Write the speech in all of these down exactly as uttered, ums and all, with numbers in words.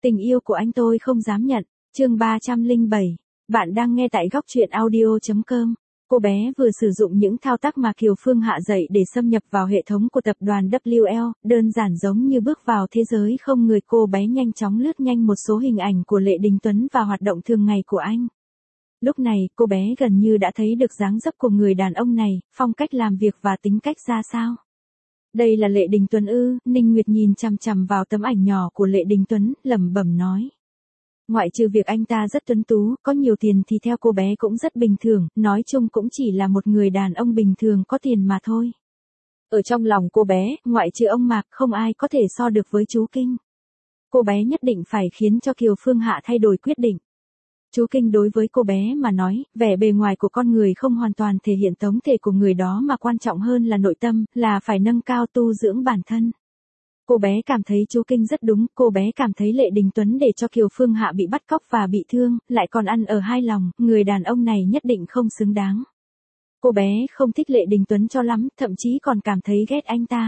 Tình yêu của anh tôi không dám nhận. Chương ba trăm lẻ bảy. Bạn đang nghe tại góc truyện audio chấm com. Cô bé vừa sử dụng những thao tác mà Kiều Phương Hạ dạy để xâm nhập vào hệ thống của tập đoàn W L, đơn giản giống như bước vào thế giới không người. Cô bé nhanh chóng lướt nhanh một số hình ảnh của Lệ Đình Tuấn và hoạt động thường ngày của anh. Lúc này, cô bé gần như đã thấy được dáng dấp của người đàn ông này, phong cách làm việc và tính cách ra sao. Đây là Lệ Đình Tuấn ư? Ninh Nguyệt nhìn chằm chằm vào tấm ảnh nhỏ của Lệ Đình Tuấn, lẩm bẩm nói. Ngoại trừ việc anh ta rất tuấn tú, có nhiều tiền thì theo cô bé cũng rất bình thường, nói chung cũng chỉ là một người đàn ông bình thường có tiền mà thôi. Ở trong lòng cô bé, ngoại trừ ông Mạc, không ai có thể so được với chú Kinh. Cô bé nhất định phải khiến cho Kiều Phương Hạ thay đổi quyết định. Chú Kinh đối với cô bé mà nói, vẻ bề ngoài của con người không hoàn toàn thể hiện tổng thể của người đó mà quan trọng hơn là nội tâm, là phải nâng cao tu dưỡng bản thân. Cô bé cảm thấy chú Kinh rất đúng, cô bé cảm thấy Lệ Đình Tuấn để cho Kiều Phương Hạ bị bắt cóc và bị thương, lại còn ăn ở hai lòng, người đàn ông này nhất định không xứng đáng. Cô bé không thích Lệ Đình Tuấn cho lắm, thậm chí còn cảm thấy ghét anh ta.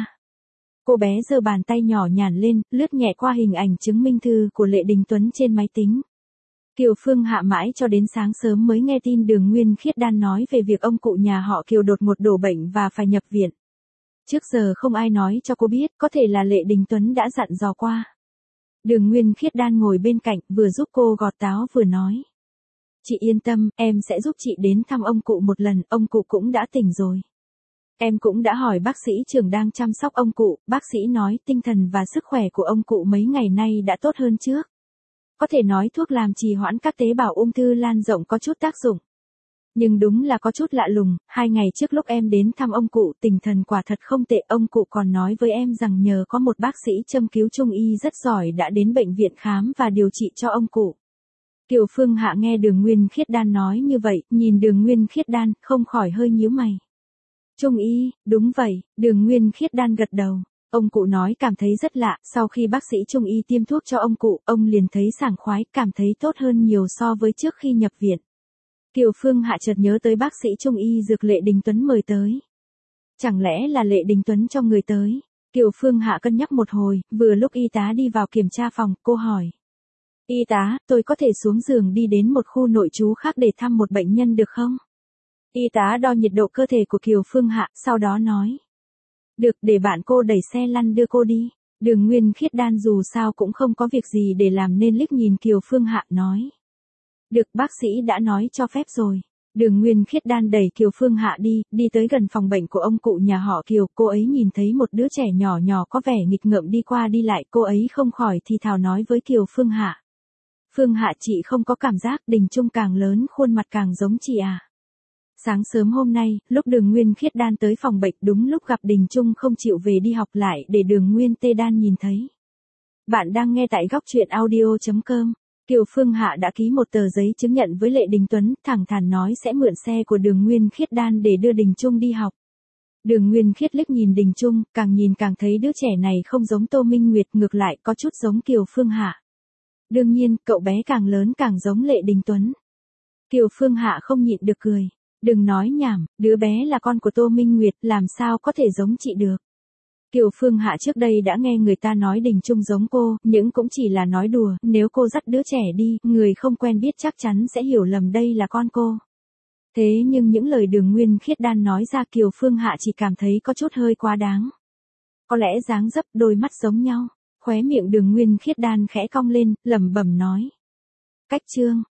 Cô bé giơ bàn tay nhỏ nhàn lên, lướt nhẹ qua hình ảnh chứng minh thư của Lệ Đình Tuấn trên máy tính. Kiều Phương Hạ mãi cho đến sáng sớm mới nghe tin Đường Nguyên Khiết Đan nói về việc ông cụ nhà họ Kiều đột ngột đổ bệnh và phải nhập viện. Trước giờ không ai nói cho cô biết, có thể là Lệ Đình Tuấn đã dặn dò qua. Đường Nguyên Khiết Đan ngồi bên cạnh, vừa giúp cô gọt táo vừa nói. Chị yên tâm, em sẽ giúp chị đến thăm ông cụ một lần, ông cụ cũng đã tỉnh rồi. Em cũng đã hỏi bác sĩ trưởng đang chăm sóc ông cụ, bác sĩ nói tinh thần và sức khỏe của ông cụ mấy ngày nay đã tốt hơn trước. Có thể nói thuốc làm trì hoãn các tế bào ung thư lan rộng có chút tác dụng. Nhưng đúng là có chút lạ lùng, hai ngày trước lúc em đến thăm ông cụ, tinh thần quả thật không tệ, ông cụ còn nói với em rằng nhờ có một bác sĩ châm cứu trung y rất giỏi đã đến bệnh viện khám và điều trị cho ông cụ. Kiều Phương Hạ nghe Đường Nguyên Khiết Đan nói như vậy, nhìn Đường Nguyên Khiết Đan, không khỏi hơi nhíu mày. Trung y, đúng vậy, Đường Nguyên Khiết Đan gật đầu. Ông cụ nói cảm thấy rất lạ, sau khi bác sĩ trung y tiêm thuốc cho ông cụ, ông liền thấy sảng khoái, cảm thấy tốt hơn nhiều so với trước khi nhập viện. Kiều Phương Hạ chợt nhớ tới bác sĩ trung y dược Lệ Đình Tuấn mời tới. Chẳng lẽ là Lệ Đình Tuấn cho người tới? Kiều Phương Hạ cân nhắc một hồi, vừa lúc y tá đi vào kiểm tra phòng, cô hỏi. Y tá, tôi có thể xuống giường đi đến một khu nội trú khác để thăm một bệnh nhân được không? Y tá đo nhiệt độ cơ thể của Kiều Phương Hạ, sau đó nói. Được, để bạn cô đẩy xe lăn đưa cô đi. Đường Nguyên Khiết Đan dù sao cũng không có việc gì để làm nên liếc nhìn Kiều Phương Hạ nói. Được, bác sĩ đã nói cho phép rồi. Đường Nguyên Khiết Đan đẩy Kiều Phương Hạ đi, đi tới gần phòng bệnh của ông cụ nhà họ Kiều. Cô ấy nhìn thấy một đứa trẻ nhỏ nhỏ có vẻ nghịch ngợm đi qua đi lại. Cô ấy không khỏi thì thào nói với Kiều Phương Hạ. Phương Hạ, chị không có cảm giác Đình Trung càng lớn khuôn mặt càng giống chị à? Sáng sớm hôm nay, lúc Đường Nguyên Khiết Đan tới phòng bệnh đúng lúc gặp Đình Trung không chịu về đi học lại để Đường Nguyên Tê Đan nhìn thấy. Bạn đang nghe tại góc truyện audio chấm com. Kiều Phương Hạ đã ký một tờ giấy chứng nhận với Lệ Đình Tuấn, thẳng thắn nói sẽ mượn xe của Đường Nguyên Khiết Đan để đưa Đình Trung đi học. Đường Nguyên Khiết liếc nhìn Đình Trung, càng nhìn càng thấy đứa trẻ này không giống Tô Minh Nguyệt, ngược lại có chút giống Kiều Phương Hạ. Đương nhiên, cậu bé càng lớn càng giống Lệ Đình Tuấn. Kiều Phương Hạ không nhịn được cười. Đừng nói nhảm, đứa bé là con của Tô Minh Nguyệt, làm sao có thể giống chị được. Kiều Phương Hạ trước đây đã nghe người ta nói Đình Trung giống cô, nhưng cũng chỉ là nói đùa, nếu cô dắt đứa trẻ đi, người không quen biết chắc chắn sẽ hiểu lầm đây là con cô. Thế nhưng những lời Đường Nguyên Khiết Đan nói ra Kiều Phương Hạ chỉ cảm thấy có chút hơi quá đáng. Có lẽ dáng dấp, đôi mắt giống nhau, khóe miệng Đường Nguyên Khiết Đan khẽ cong lên, lẩm bẩm nói. Cách chương.